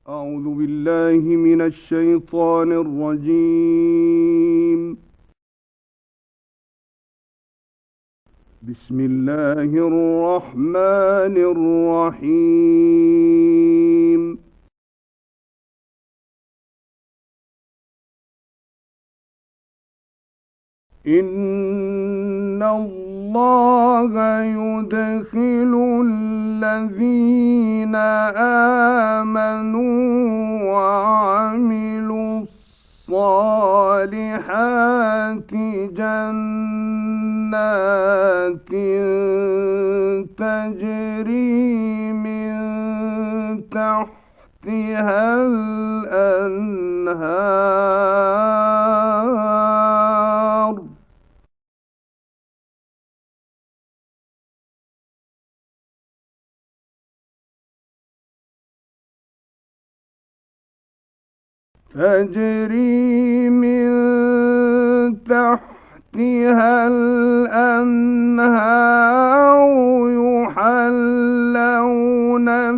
أعوذ بالله من الشيطان الرجيم. بسم الله الرحمن الرحيم. إن الله يدخل الذين آمنوا وعملوا الصالحات جنات تجري من تحتها الأنهار تجري من تحتها الأنهار يحلون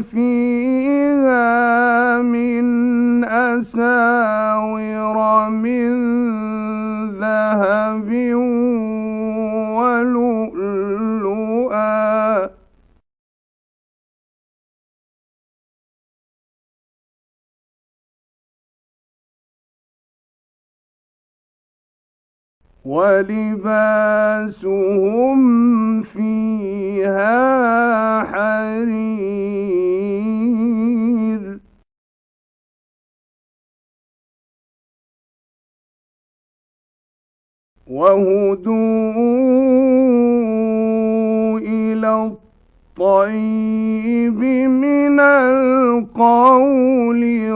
فيها من أساور من ذهب ولؤلؤا ولباسهم فيها حرير وهدوا إلى الطيب من القول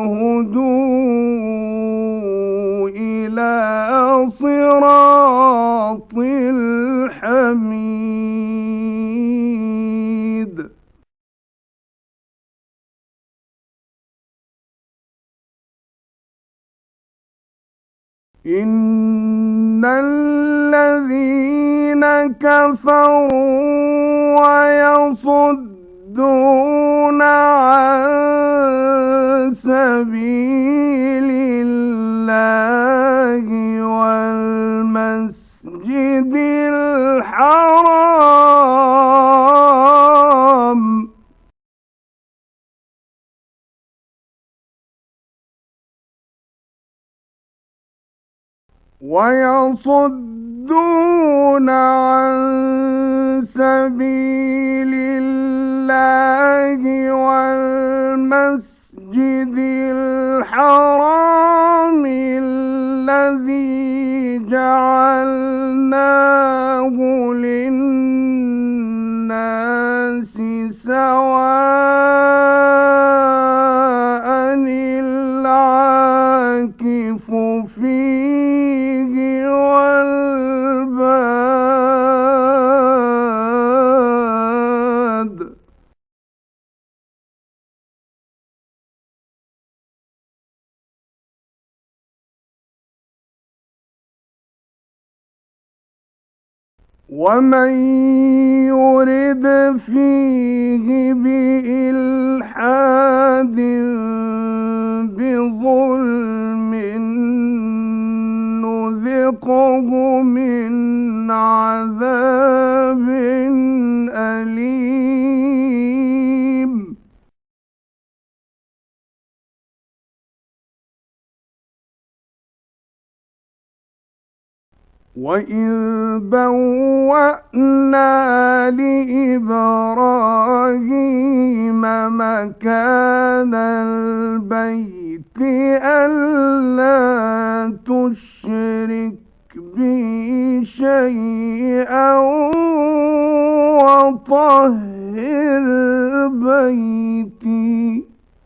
وهدوا إلى صراط الحميد. إن الذين كفروا ويصدون عن سبيل الله والمسجد الحرام والمسجد الحرام الذي جعلناه للناس سواء العاكف فيه والباد. ومن يرد فيه بإلحاد بظلم نذقه من عذاب أليم. وإذ بوأنا لإبراهيم مكان البيت ألا تشرك بي شيئا وطهر بيتي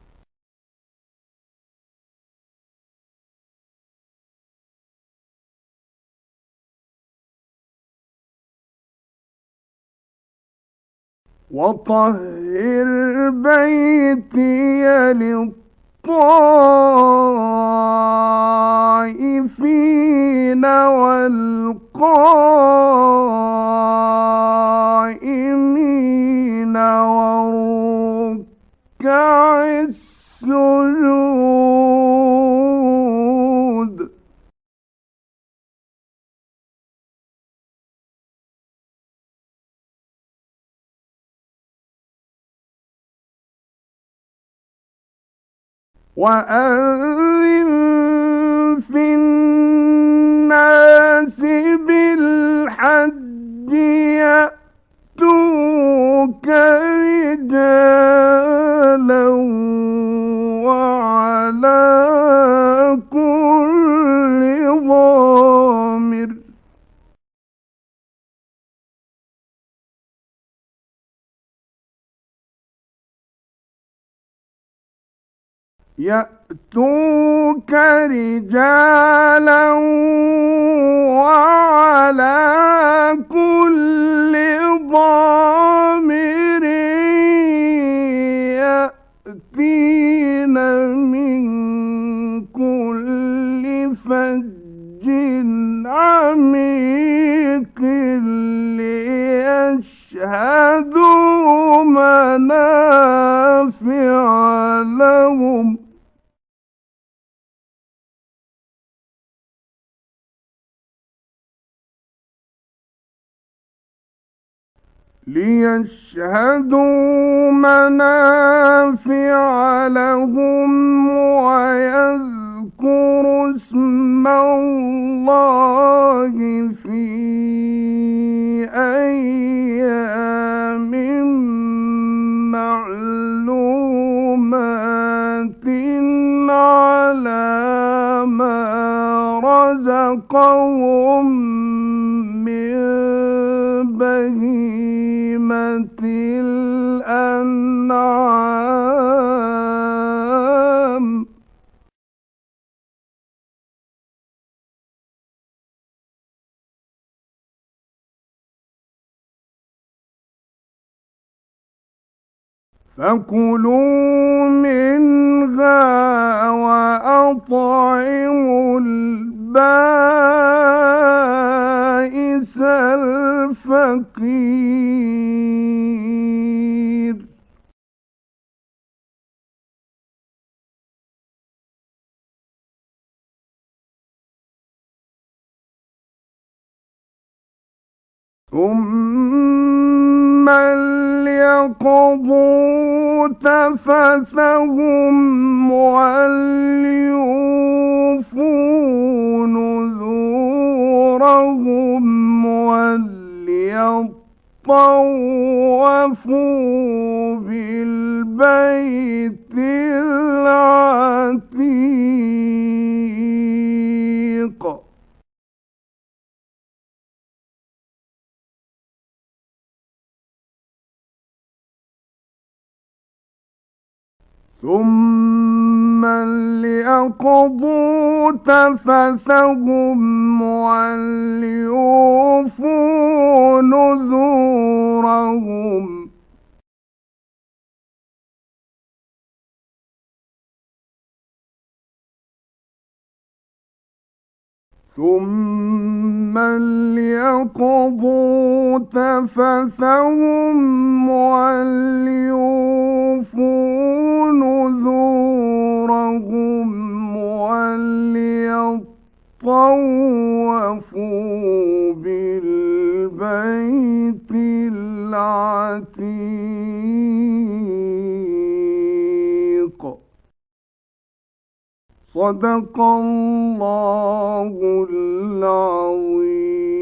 للطائفين والقائمين والركع السجود. السجود وأذن في الناس بالحج يأتوك رجالا وعلى كل ضامر يأتوك رجالا وعلى كل ضامر يأتين من كل فج عميق ليشهدوا منافع لهم ويذكروا اسم الله في أيام معلومات على ما رزقهم من بهيمة الأنعام فكلوا منها وأطعموا البائس الفقير ثم ليقضوا تفثهم وليوفوا نذورهم وليطوفوا بالبيت العتيق ثم ليقضوا تفثهم وليوفوا نذورهم ثم ليقضوا تفثهم وليوفوا نذورهم وليطوفوا بالبيت العتيق صدق الله العظيم.